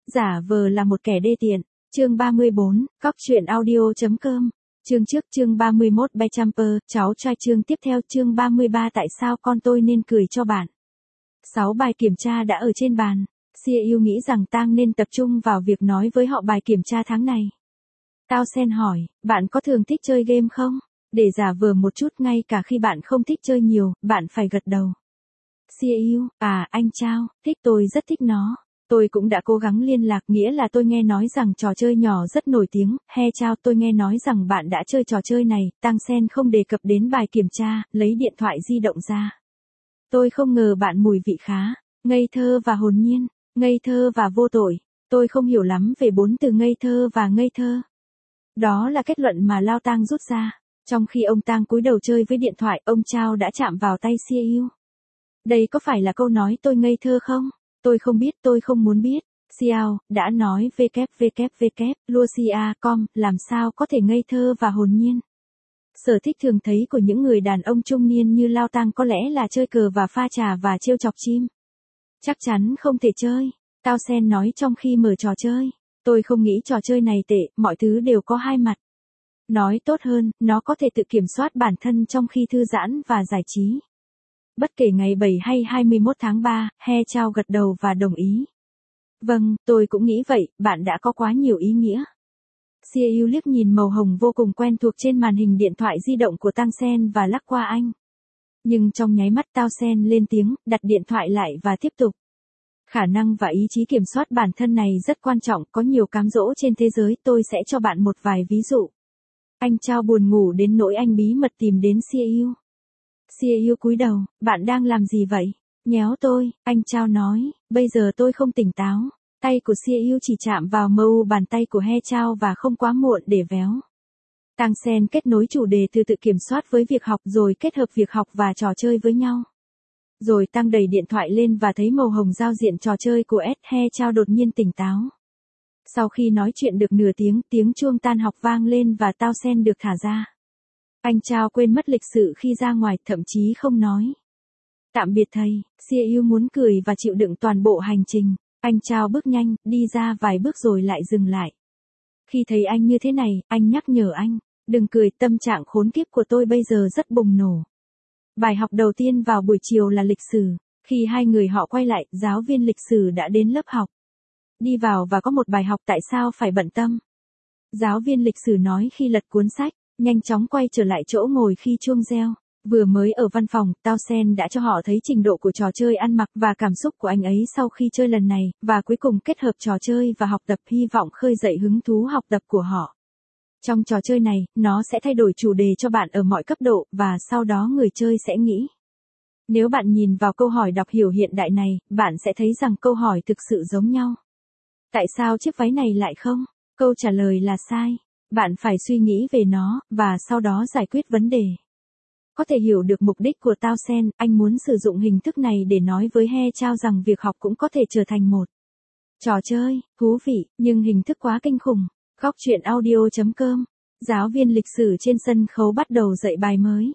Giả vờ là một kẻ đê tiện. Chương 34, Cóc truyện audio.com. Chương trước chương 31 Bechamper, cháu trai chương tiếp theo chương 33 tại sao con tôi nên cười cho bạn. 6 bài kiểm tra đã ở trên bàn. CEO nghĩ rằng Tang nên tập trung vào việc nói với họ bài kiểm tra tháng này. Tao Sen hỏi, bạn có thường thích chơi game không? Để giả vờ một chút ngay cả khi bạn không thích chơi nhiều, bạn phải gật đầu. CEO, anh Chao, thích tôi rất thích nó. Tôi cũng đã cố gắng liên lạc nghĩa là tôi nghe nói rằng trò chơi nhỏ rất nổi tiếng, Chao tôi nghe nói rằng bạn đã chơi trò chơi này, Tang Sen không đề cập đến bài kiểm tra, lấy điện thoại di động ra. Tôi không ngờ bạn mùi vị khá, ngây thơ và hồn nhiên, ngây thơ và vô tội, tôi không hiểu lắm về 4 từ ngây thơ và ngây thơ. Đó là kết luận mà Lao Tang rút ra, trong khi ông Tang cúi đầu chơi với điện thoại, ông Chao đã chạm vào tay CEO. Đây có phải là câu nói tôi ngây thơ không? Tôi không biết, tôi không muốn biết. Xiao đã nói www.lucia.com, làm sao có thể ngây thơ và hồn nhiên. Sở thích thường thấy của những người đàn ông trung niên như Lao Tang có lẽ là chơi cờ và pha trà và trêu chọc chim. Chắc chắn không thể chơi. Tao Sen nói trong khi mở trò chơi. Tôi không nghĩ trò chơi này tệ, mọi thứ đều có hai mặt. Nói tốt hơn, nó có thể tự kiểm soát bản thân trong khi thư giãn và giải trí. Bất kể ngày 7 hay 21 tháng 3, Chao gật đầu và đồng ý. Vâng, tôi cũng nghĩ vậy, bạn đã có quá nhiều ý nghĩa. CEO liếc nhìn màu hồng vô cùng quen thuộc trên màn hình điện thoại di động của Tang Sen và lắc qua anh. Nhưng trong nháy mắt Tao Sen lên tiếng, đặt điện thoại lại và tiếp tục. Khả năng và ý chí kiểm soát bản thân này rất quan trọng, có nhiều cám dỗ trên thế giới, tôi sẽ cho bạn một vài ví dụ. Anh Chao buồn ngủ đến nỗi anh bí mật tìm đến CEO. CEO cúi đầu, bạn đang làm gì vậy? Nhéo tôi, anh Chao nói, bây giờ tôi không tỉnh táo. Tay của CEO chỉ chạm vào mu bàn tay của Chao và không quá muộn để véo. Tang Sen kết nối chủ đề từ tự kiểm soát với việc học rồi kết hợp việc học và trò chơi với nhau. Rồi Tang đẩy điện thoại lên và thấy màu hồng giao diện trò chơi của Chao đột nhiên tỉnh táo. Sau khi nói chuyện được nửa tiếng, tiếng chuông tan học vang lên và Tao Sen được thả ra. Anh Chao quên mất lịch sự khi ra ngoài, thậm chí không nói. Tạm biệt thầy, CEO muốn cười và chịu đựng toàn bộ hành trình. Anh Chao bước nhanh, đi ra vài bước rồi lại dừng lại. Khi thấy anh như thế này, anh nhắc nhở anh, đừng cười, tâm trạng khốn kiếp của tôi bây giờ rất bùng nổ. Bài học đầu tiên vào buổi chiều là lịch sử. Khi hai người họ quay lại, giáo viên lịch sử đã đến lớp học. Đi vào và có một bài học tại sao phải bận tâm. Giáo viên lịch sử nói khi lật cuốn sách, nhanh chóng quay trở lại chỗ ngồi khi chuông reo. Vừa mới ở văn phòng, Tao Sen đã cho họ thấy trình độ của trò chơi ăn mặc và cảm xúc của anh ấy sau khi chơi lần này, và cuối cùng kết hợp trò chơi và học tập, hy vọng khơi dậy hứng thú học tập của họ. Trong trò chơi này, nó sẽ thay đổi chủ đề cho bạn ở mọi cấp độ, và sau đó người chơi sẽ nghĩ. Nếu bạn nhìn vào câu hỏi đọc hiểu hiện đại này, bạn sẽ thấy rằng câu hỏi thực sự giống nhau. Tại sao chiếc váy này lại không? Câu trả lời là sai. Bạn phải suy nghĩ về nó, và sau đó giải quyết vấn đề. Có thể hiểu được mục đích của Tao Sen, anh muốn sử dụng hình thức này để nói với Chao rằng việc học cũng có thể trở thành một trò chơi, thú vị, nhưng hình thức quá kinh khủng. Cóc truyện audio.com. Giáo viên lịch sử trên sân khấu bắt đầu dạy bài mới.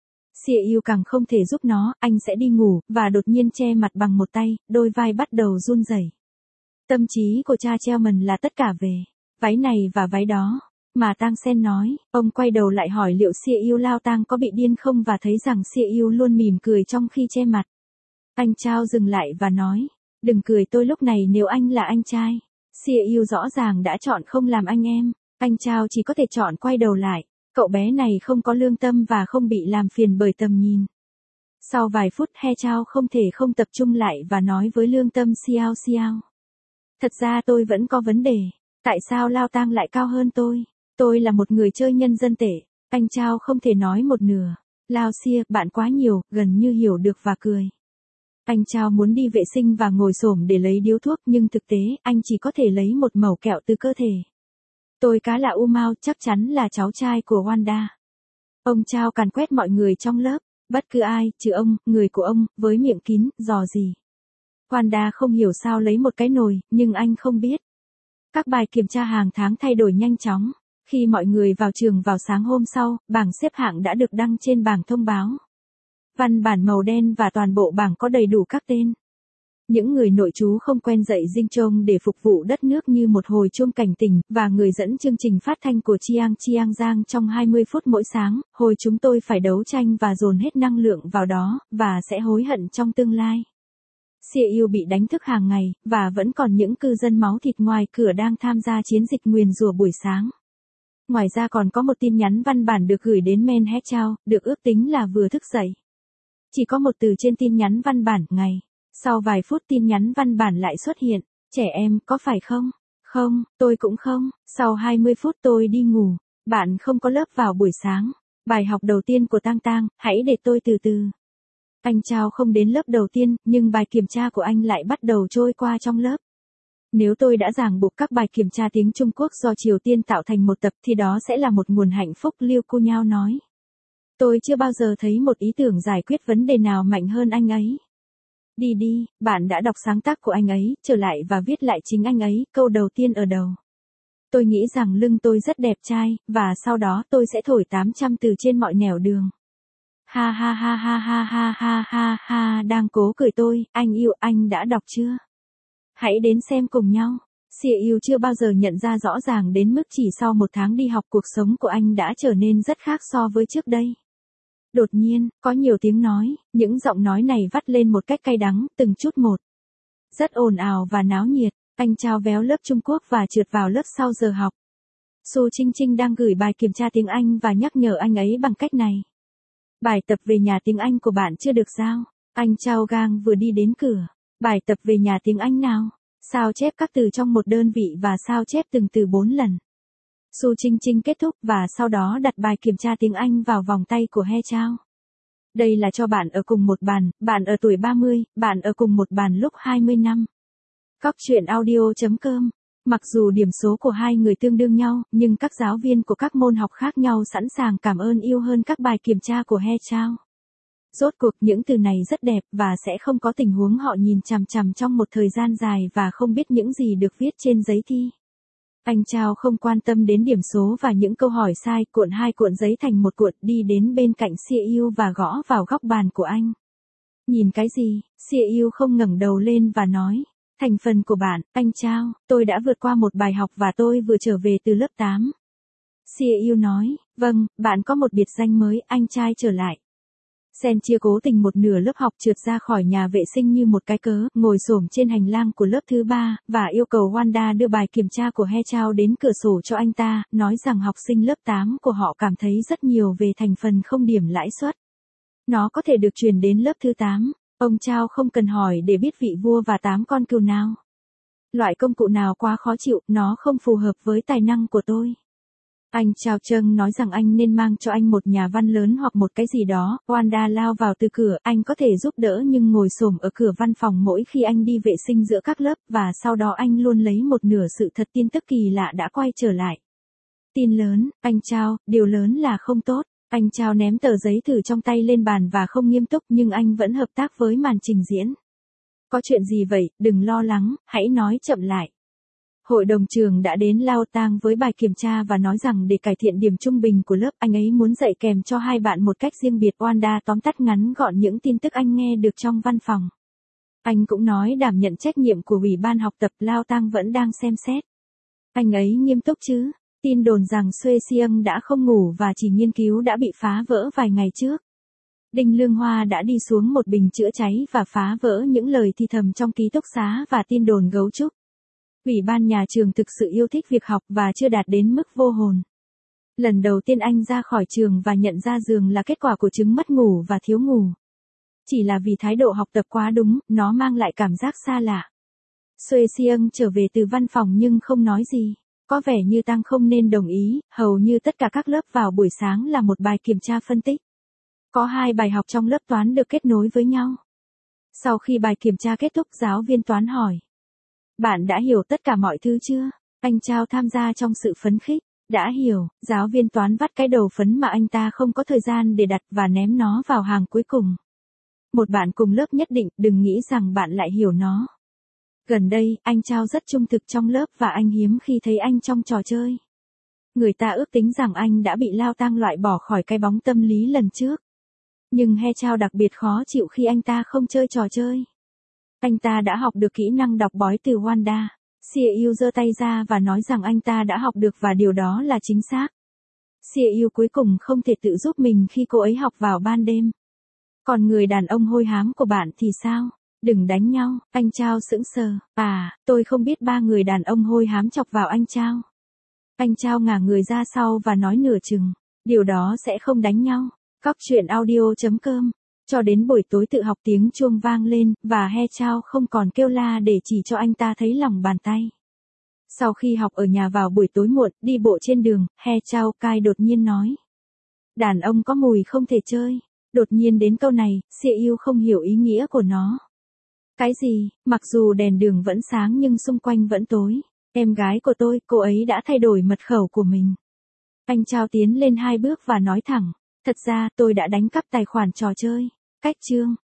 CEO càng không thể giúp nó, anh sẽ đi ngủ, và đột nhiên che mặt bằng một tay, đôi vai bắt đầu run rẩy. Tâm trí của cha Chairman là tất cả về váy này và váy đó. Mà Tang Sen nói, ông quay đầu lại hỏi liệu CEO Lao Tang có bị điên không và thấy rằng CEO luôn mỉm cười trong khi che mặt. Anh Chao dừng lại và nói, đừng cười tôi lúc này nếu anh là anh trai. CEO rõ ràng đã chọn không làm anh em, anh Chao chỉ có thể chọn quay đầu lại. Cậu bé này không có lương tâm và không bị làm phiền bởi tầm nhìn. Sau vài phút Chao không thể không tập trung lại và nói với lương tâm Xiao. Thật ra tôi vẫn có vấn đề. Tại sao Lao Tang lại cao hơn tôi? Tôi là một người chơi nhân dân tệ. Anh Chao không thể nói một nửa. Lao Xia, bạn quá nhiều, gần như hiểu được và cười. Anh Chao muốn đi vệ sinh và ngồi xổm để lấy điếu thuốc, nhưng thực tế, anh chỉ có thể lấy một mẩu kẹo từ cơ thể. Tôi cá là Umao, chắc chắn là cháu trai của Wanda. Ông Chao càn quét mọi người trong lớp, bất cứ ai, trừ ông, người của ông, với miệng kín, dò gì. Wanda không hiểu sao lấy một cái nồi, nhưng anh không biết. Các bài kiểm tra hàng tháng thay đổi nhanh chóng. Khi mọi người vào trường vào sáng hôm sau, bảng xếp hạng đã được đăng trên bảng thông báo. Văn bản màu đen và toàn bộ bảng có đầy đủ các tên. Những người nội trú không quen dậy Dinh Trông để phục vụ đất nước như một hồi chuông cảnh tỉnh, và người dẫn chương trình phát thanh của Chiang Giang trong 20 phút mỗi sáng, hồi chúng tôi phải đấu tranh và dồn hết năng lượng vào đó, và sẽ hối hận trong tương lai. Siêu bị đánh thức hàng ngày, và vẫn còn những cư dân máu thịt ngoài cửa đang tham gia chiến dịch nguyền rủa buổi sáng. Ngoài ra còn có một tin nhắn văn bản được gửi đến Men He Chao, được ước tính là vừa thức dậy. Chỉ có một từ trên tin nhắn văn bản, ngày. Sau vài phút tin nhắn văn bản lại xuất hiện, trẻ em, có phải không? Không, tôi cũng không. Sau 20 phút tôi đi ngủ. Bạn không có lớp vào buổi sáng. Bài học đầu tiên của Tang Tang, hãy để tôi từ từ. Anh Chao không đến lớp đầu tiên, nhưng bài kiểm tra của anh lại bắt đầu trôi qua trong lớp. Nếu tôi đã ràng buộc các bài kiểm tra tiếng Trung Quốc do Triều Tiên tạo thành một tập thì đó sẽ là một nguồn hạnh phúc, Liu Kunyao nói. Tôi chưa bao giờ thấy một ý tưởng giải quyết vấn đề nào mạnh hơn anh ấy. Đi đi, bạn đã đọc sáng tác của anh ấy, trở lại và viết lại chính anh ấy, câu đầu tiên ở đầu. Tôi nghĩ rằng lưng tôi rất đẹp trai, và sau đó tôi sẽ thổi 800 từ trên mọi nẻo đường. Ha ha ha ha ha ha ha ha ha, đang cố cười tôi, anh yêu, anh đã đọc chưa? Hãy đến xem cùng nhau. Siêu chưa bao giờ nhận ra rõ ràng đến mức chỉ sau một tháng đi học cuộc sống của anh đã trở nên rất khác so với trước đây. Đột nhiên, có nhiều tiếng nói, những giọng nói này vắt lên một cách cay đắng, từng chút một. Rất ồn ào và náo nhiệt, anh Chao véo lớp Trung Quốc và trượt vào lớp sau giờ học. Su Trinh Trinh đang gửi bài kiểm tra tiếng Anh và nhắc nhở anh ấy bằng cách này. Bài tập về nhà tiếng Anh của bạn chưa được sao? Anh Chao Gang vừa đi đến cửa. Bài tập về nhà tiếng Anh nào? Sao chép các từ trong một đơn vị và sao chép từng từ 4 lần. Su Trinh Trinh kết thúc và sau đó đặt bài kiểm tra tiếng Anh vào vòng tay của He Chao. Đây là cho bạn ở cùng một bàn, bạn ở tuổi 30, bạn ở cùng một bàn lúc 20 năm. Cóc truyện audio.com. Mặc dù điểm số của hai người tương đương nhau, nhưng các giáo viên của các môn học khác nhau sẵn sàng cảm ơn yêu hơn các bài kiểm tra của He Chao. Rốt cuộc những từ này rất đẹp và sẽ không có tình huống họ nhìn chằm chằm trong một thời gian dài và không biết những gì được viết trên giấy thi. Anh Chao không quan tâm đến điểm số và những câu hỏi sai, cuộn hai cuộn giấy thành một cuộn, đi đến bên cạnh Siêu và gõ vào góc bàn của anh. Nhìn cái gì? Siêu không ngẩng đầu lên và nói. Thành phần của bạn, anh Chao, tôi đã vượt qua một bài học và tôi vừa trở về từ lớp 8. Siêu nói, vâng, bạn có một biệt danh mới, anh trai trở lại. Sen chia cố tình một nửa lớp học trượt ra khỏi nhà vệ sinh như một cái cớ, ngồi xổm trên hành lang của lớp thứ 3, và yêu cầu Wanda đưa bài kiểm tra của He Chao đến cửa sổ cho anh ta, nói rằng học sinh lớp 8 của họ cảm thấy rất nhiều về thành phần không điểm lãi suất. Nó có thể được truyền đến lớp thứ 8. Ông Chao không cần hỏi để biết vị vua và 8 con cừu nào. Loại công cụ nào quá khó chịu, nó không phù hợp với tài năng của tôi. Anh Chao Cheng nói rằng anh nên mang cho anh một nhà văn lớn hoặc một cái gì đó. Wanda lao vào từ cửa, anh có thể giúp đỡ nhưng ngồi xổm ở cửa văn phòng mỗi khi anh đi vệ sinh giữa các lớp, và sau đó anh luôn lấy một nửa sự thật tin tức kỳ lạ đã quay trở lại. Tin lớn, anh Chao, điều lớn là không tốt. Anh Chao ném tờ giấy thử trong tay lên bàn và không nghiêm túc, nhưng anh vẫn hợp tác với màn trình diễn. Có chuyện gì vậy, đừng lo lắng, hãy nói chậm lại. Hội đồng trường đã đến Lao Tang với bài kiểm tra và nói rằng để cải thiện điểm trung bình của lớp, anh ấy muốn dạy kèm cho hai bạn một cách riêng biệt. Wanda tóm tắt ngắn gọn những tin tức anh nghe được trong văn phòng. Anh cũng nói đảm nhận trách nhiệm của ủy ban học tập. Lao Tang vẫn đang xem xét. Anh ấy nghiêm túc chứ? Tin đồn rằng Xuê Siêng đã không ngủ và chỉ nghiên cứu đã bị phá vỡ vài ngày trước. Đinh Lương Hoa đã đi xuống một bình chữa cháy và phá vỡ những lời thì thầm trong ký túc xá và tin đồn gấu trúc. Ủy ban nhà trường thực sự yêu thích việc học và chưa đạt đến mức vô hồn. Lần đầu tiên anh ra khỏi trường và nhận ra giường là kết quả của chứng mất ngủ và thiếu ngủ. Chỉ là vì thái độ học tập quá đúng, nó mang lại cảm giác xa lạ. Xuê Siêng trở về từ văn phòng nhưng không nói gì. Có vẻ như Tăng không nên đồng ý, hầu như tất cả các lớp vào buổi sáng là một bài kiểm tra phân tích. Có 2 bài học trong lớp toán được kết nối với nhau. Sau khi bài kiểm tra kết thúc, giáo viên toán hỏi. Bạn đã hiểu tất cả mọi thứ chưa? Anh Chao tham gia trong sự phấn khích. Đã hiểu, giáo viên toán vắt cái đầu phấn mà anh ta không có thời gian để đặt và ném nó vào hàng cuối cùng. Một bạn cùng lớp nhất định, đừng nghĩ rằng bạn lại hiểu nó. Gần đây, anh Chao rất trung thực trong lớp và anh hiếm khi thấy anh trong trò chơi. Người ta ước tính rằng anh đã bị Lao Tang loại bỏ khỏi cái bóng tâm lý lần trước. Nhưng He Chao đặc biệt khó chịu khi anh ta không chơi trò chơi. Anh ta đã học được kỹ năng đọc bói từ Wanda. Xia Yu giơ tay ra và nói rằng anh ta đã học được và điều đó là chính xác. Xia Yu cuối cùng không thể tự giúp mình khi cô ấy học vào ban đêm. Còn người đàn ông hôi hám của bạn thì sao? Đừng đánh nhau, anh Chao sững sờ. À, tôi không biết ba người đàn ông hôi hám chọc vào anh Chao. Anh Chao ngả người ra sau và nói nửa chừng. Điều đó sẽ không đánh nhau. Cóc truyện audio.com. Cho đến buổi tối tự học tiếng chuông vang lên, và He Chao không còn kêu la để chỉ cho anh ta thấy lòng bàn tay. Sau khi học ở nhà vào buổi tối muộn, đi bộ trên đường, He Chao Kai đột nhiên nói. Đàn ông có mùi không thể chơi. Đột nhiên đến câu này, Xia Yu không hiểu ý nghĩa của nó. Cái gì, mặc dù đèn đường vẫn sáng nhưng xung quanh vẫn tối. Em gái của tôi, cô ấy đã thay đổi mật khẩu của mình. Anh Chao tiến lên 2 bước và nói thẳng. Thật ra tôi đã đánh cắp tài khoản trò chơi. Cách chương.